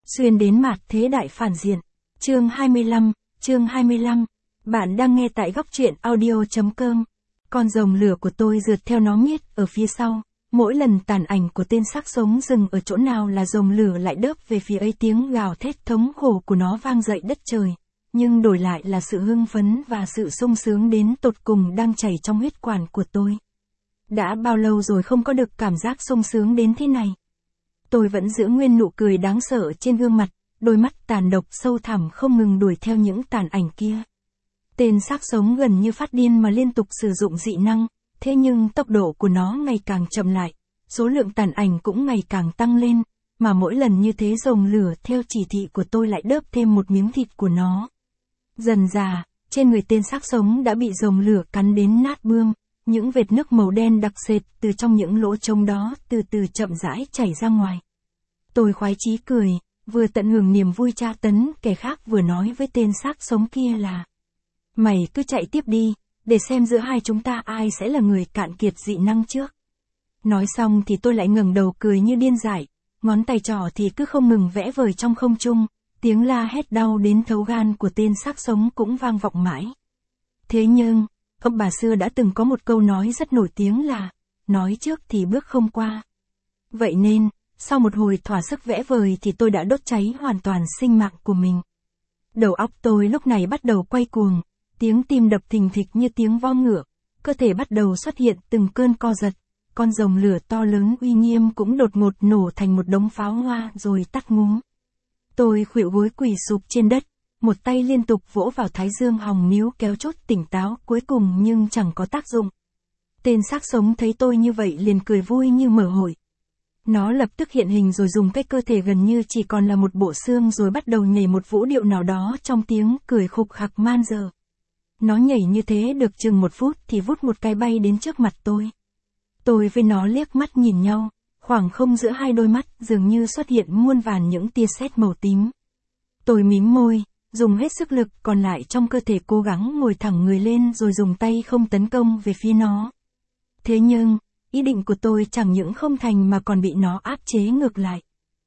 Xuyên đến mạt thế đại phản diện. Chương 25. Bạn đang nghe tại góc truyện audio.com. Con rồng lửa của tôi rượt theo nó miết ở phía sau. Mỗi lần tàn ảnh của tên xác sống dừng ở chỗ nào là rồng lửa lại đớp về phía ấy, tiếng gào thét thống khổ của nó vang dậy đất trời. Nhưng đổi lại là sự hưng phấn và sự sung sướng đến tột cùng đang chảy trong huyết quản của tôi. Đã bao lâu rồi không có được cảm giác sung sướng đến thế này. Tôi vẫn giữ nguyên nụ cười đáng sợ trên gương mặt, đôi mắt tàn độc sâu thẳm không ngừng đuổi theo những tàn ảnh kia. Tên xác sống gần như phát điên mà liên tục sử dụng dị năng, thế nhưng tốc độ của nó ngày càng chậm lại, số lượng tàn ảnh cũng ngày càng tăng lên, mà mỗi lần như thế rồng lửa theo chỉ thị của tôi lại đớp thêm một miếng thịt của nó. Dần dà, trên người tên xác sống đã bị rồng lửa cắn đến nát bươm, những vệt nước màu đen đặc sệt từ trong những lỗ trống đó từ từ chậm rãi chảy ra ngoài. Tôi khoái chí cười, vừa tận hưởng niềm vui tra tấn kẻ khác vừa nói với tên xác sống kia là: mày cứ chạy tiếp đi, để xem giữa hai chúng ta ai sẽ là người cạn kiệt dị năng trước. Nói xong thì tôi lại ngẩng đầu cười như điên dại, ngón tay trỏ thì cứ không ngừng vẽ vời trong không trung, tiếng la hét đau đến thấu gan của tên xác sống cũng vang vọng mãi. Thế nhưng, ông bà xưa đã từng có một câu nói rất nổi tiếng là: nói trước thì bước không qua. Vậy nên, sau một hồi thỏa sức vẽ vời thì tôi đã đốt cháy hoàn toàn sinh mạng của mình. Đầu óc tôi lúc này bắt đầu quay cuồng, tiếng tim đập thình thịch như tiếng vo ngựa, cơ thể bắt đầu xuất hiện từng cơn co giật, con rồng lửa to lớn uy nghiêm cũng đột ngột nổ thành một đống pháo hoa rồi tắt ngúm. Tôi khuỵu gối quỳ sụp trên đất, một tay liên tục vỗ vào thái dương hòng níu kéo chốt tỉnh táo cuối cùng nhưng chẳng có tác dụng. Tên xác sống thấy tôi như vậy liền cười vui như mở hội. Nó lập tức hiện hình rồi dùng cái cơ thể gần như chỉ còn là một bộ xương rồi bắt đầu nhảy một vũ điệu nào đó trong tiếng cười khục khặc man dợ. Nó nhảy như thế được chừng 1 phút thì vút một cái bay đến trước mặt tôi. Tôi với nó liếc mắt nhìn nhau, khoảng không giữa hai đôi mắt dường như xuất hiện muôn vàn những tia sét màu tím. Tôi mím môi, dùng hết sức lực còn lại trong cơ thể cố gắng ngồi thẳng người lên rồi dùng tay không tấn công về phía nó. Thế nhưng, ý định của tôi chẳng những không thành mà còn bị nó áp chế ngược lại.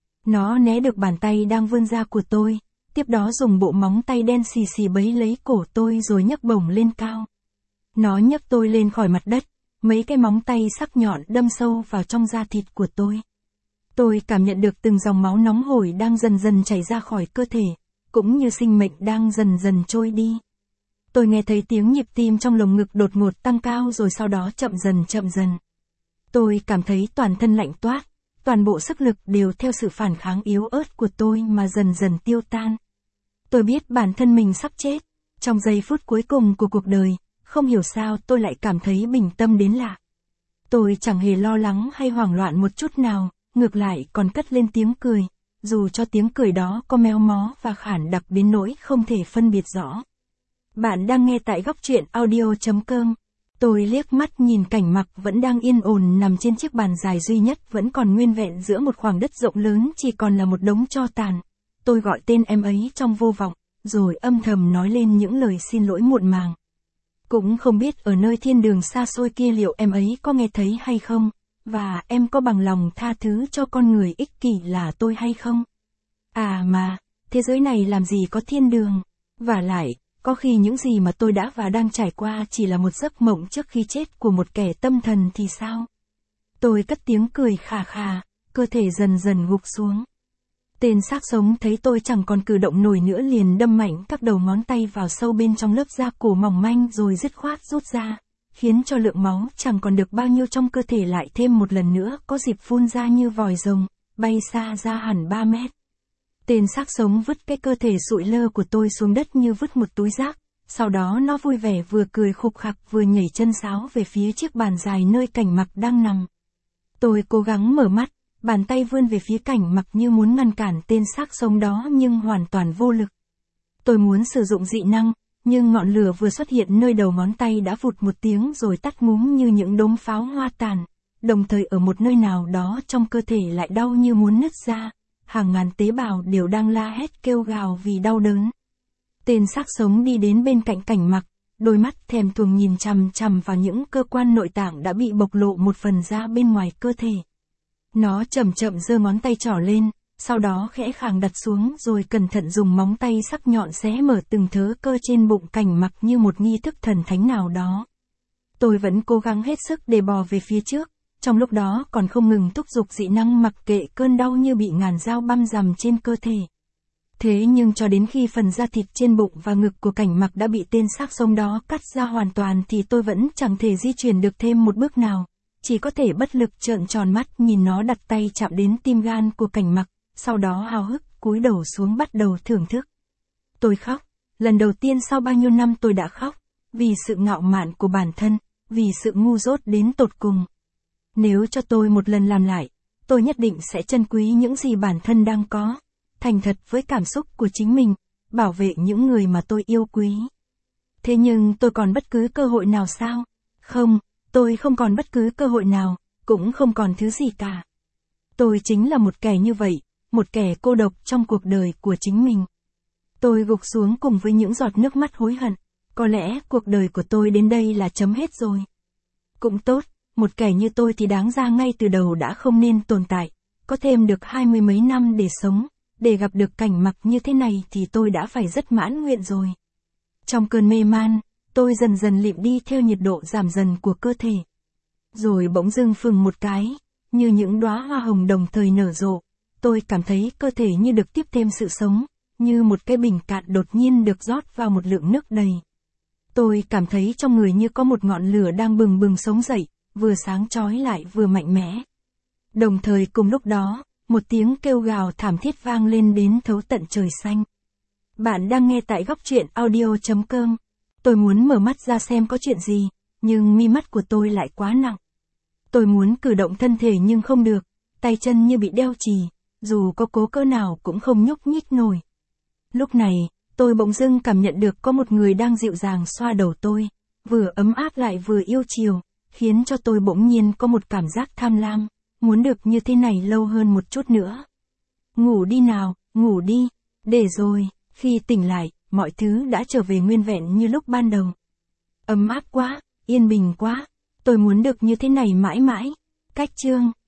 Nó né được bàn tay đang vươn ra của tôi, tiếp đó dùng bộ móng tay đen xì xì bấy lấy cổ tôi rồi nhấc bổng lên cao. Nó nhấc tôi lên khỏi mặt đất, mấy cái móng tay sắc nhọn đâm sâu vào trong da thịt của tôi. Tôi cảm nhận được từng dòng máu nóng hổi đang dần dần chảy ra khỏi cơ thể, cũng như sinh mệnh đang dần dần trôi đi. Tôi nghe thấy tiếng nhịp tim trong lồng ngực đột ngột tăng cao rồi sau đó chậm dần. Tôi cảm thấy toàn thân lạnh toát, toàn bộ sức lực đều theo sự phản kháng yếu ớt của tôi mà dần dần tiêu tan. Tôi biết bản thân mình sắp chết. Trong giây phút cuối cùng của cuộc đời, không hiểu sao tôi lại cảm thấy bình tâm đến lạ. Tôi chẳng hề lo lắng hay hoảng loạn một chút nào, ngược lại còn cất lên tiếng cười, dù cho tiếng cười đó có méo mó và khản đặc đến nỗi không thể phân biệt rõ. Bạn đang nghe tại góc truyện audio.com. Tôi liếc mắt nhìn cảnh mặc vẫn đang yên ổn nằm trên chiếc bàn dài duy nhất vẫn còn nguyên vẹn giữa một khoảng đất rộng lớn chỉ còn là một đống tro tàn. Tôi gọi tên em ấy trong vô vọng, rồi âm thầm nói lên những lời xin lỗi muộn màng. Cũng không biết ở nơi thiên đường xa xôi kia liệu em ấy có nghe thấy hay không, và em có bằng lòng tha thứ cho con người ích kỷ là tôi hay không? À mà, thế giới này làm gì có thiên đường, vả lại, có khi những gì mà tôi đã và đang trải qua chỉ là một giấc mộng trước khi chết của một kẻ tâm thần thì sao? Tôi cất tiếng cười khà khà, cơ thể dần dần gục xuống. Tên xác sống thấy tôi chẳng còn cử động nổi nữa liền đâm mạnh các đầu ngón tay vào sâu bên trong lớp da cổ mỏng manh rồi dứt khoát rút ra, khiến cho lượng máu chẳng còn được bao nhiêu trong cơ thể lại thêm một lần nữa có dịp phun ra như vòi rồng, bay xa ra hẳn 3 mét. Tên xác sống vứt cái cơ thể sụi lơ của tôi xuống đất như vứt một túi rác, sau đó nó vui vẻ vừa cười khục khặc vừa nhảy chân sáo về phía chiếc bàn dài nơi cảnh mặc đang nằm. Tôi cố gắng mở mắt, bàn tay vươn về phía cảnh mặc như muốn ngăn cản tên xác sống đó nhưng hoàn toàn vô lực. Tôi muốn sử dụng dị năng, nhưng ngọn lửa vừa xuất hiện nơi đầu ngón tay đã vụt một tiếng rồi tắt ngúm như những đống pháo hoa tàn, đồng thời ở một nơi nào đó trong cơ thể lại đau như muốn nứt ra, hàng ngàn tế bào đều đang la hét kêu gào vì đau đớn. Tên xác sống đi đến bên cạnh cảnh mặc, đôi mắt thèm thuồng nhìn chằm chằm vào những cơ quan nội tạng đã bị bộc lộ một phần ra bên ngoài cơ thể. Nó chậm chậm giơ ngón tay trỏ lên, sau đó khẽ khàng đặt xuống rồi cẩn thận dùng móng tay sắc nhọn xé mở từng thớ cơ trên bụng Cảnh Mặc như một nghi thức thần thánh nào đó. Tôi vẫn cố gắng hết sức để bò về phía trước, trong lúc đó còn không ngừng thúc giục dị năng mặc kệ cơn đau như bị ngàn dao băm rằm trên cơ thể. Thế nhưng cho đến khi phần da thịt trên bụng và ngực của Cảnh Mặc đã bị tên xác sống đó cắt ra hoàn toàn thì tôi vẫn chẳng thể di chuyển được thêm một bước nào, chỉ có thể bất lực trợn tròn mắt nhìn nó đặt tay chạm đến tim gan của Cảnh Mặc, sau đó háo hức cúi đầu xuống bắt đầu thưởng thức. Tôi khóc, lần đầu tiên sau bao nhiêu năm tôi đã khóc, vì sự ngạo mạn của bản thân, vì sự ngu dốt đến tột cùng. Nếu cho tôi một lần làm lại, tôi nhất định sẽ trân quý những gì bản thân đang có, thành thật với cảm xúc của chính mình, bảo vệ những người mà tôi yêu quý. Thế nhưng tôi còn bất cứ cơ hội nào sao? Không, tôi không còn bất cứ cơ hội nào, cũng không còn thứ gì cả. Tôi chính là một kẻ như vậy, một kẻ cô độc trong cuộc đời của chính mình. Tôi gục xuống cùng với những giọt nước mắt hối hận, có lẽ cuộc đời của tôi đến đây là chấm hết rồi. Cũng tốt, một kẻ như tôi thì đáng ra ngay từ đầu đã không nên tồn tại, có thêm được 20 mấy năm để sống, để gặp được Cảnh Mặc như thế này thì tôi đã phải rất mãn nguyện rồi. Trong cơn mê man, tôi dần dần lịm đi theo nhiệt độ giảm dần của cơ thể. Rồi bỗng dưng phừng một cái, như những đóa hoa hồng đồng thời nở rộ, tôi cảm thấy cơ thể như được tiếp thêm sự sống, như một cái bình cạn đột nhiên được rót vào một lượng nước đầy. Tôi cảm thấy trong người như có một ngọn lửa đang bừng bừng sống dậy, vừa sáng chói lại vừa mạnh mẽ. Đồng thời cùng lúc đó, một tiếng kêu gào thảm thiết vang lên đến thấu tận trời xanh. Bạn đang nghe tại góc truyện audio.com. Tôi muốn mở mắt ra xem có chuyện gì, nhưng mi mắt của tôi lại quá nặng. Tôi muốn cử động thân thể nhưng không được, tay chân như bị đeo chì, dù có cố cỡ nào cũng không nhúc nhích nổi. Lúc này, tôi bỗng dưng cảm nhận được có một người đang dịu dàng xoa đầu tôi, vừa ấm áp lại vừa yêu chiều, khiến cho tôi bỗng nhiên có một cảm giác tham lam, muốn được như thế này lâu hơn một chút nữa. Ngủ đi nào, ngủ đi, để rồi, khi tỉnh lại, mọi thứ đã trở về nguyên vẹn như lúc ban đầu. Ấm áp quá, yên bình quá, tôi muốn được như thế này mãi mãi. Cách chương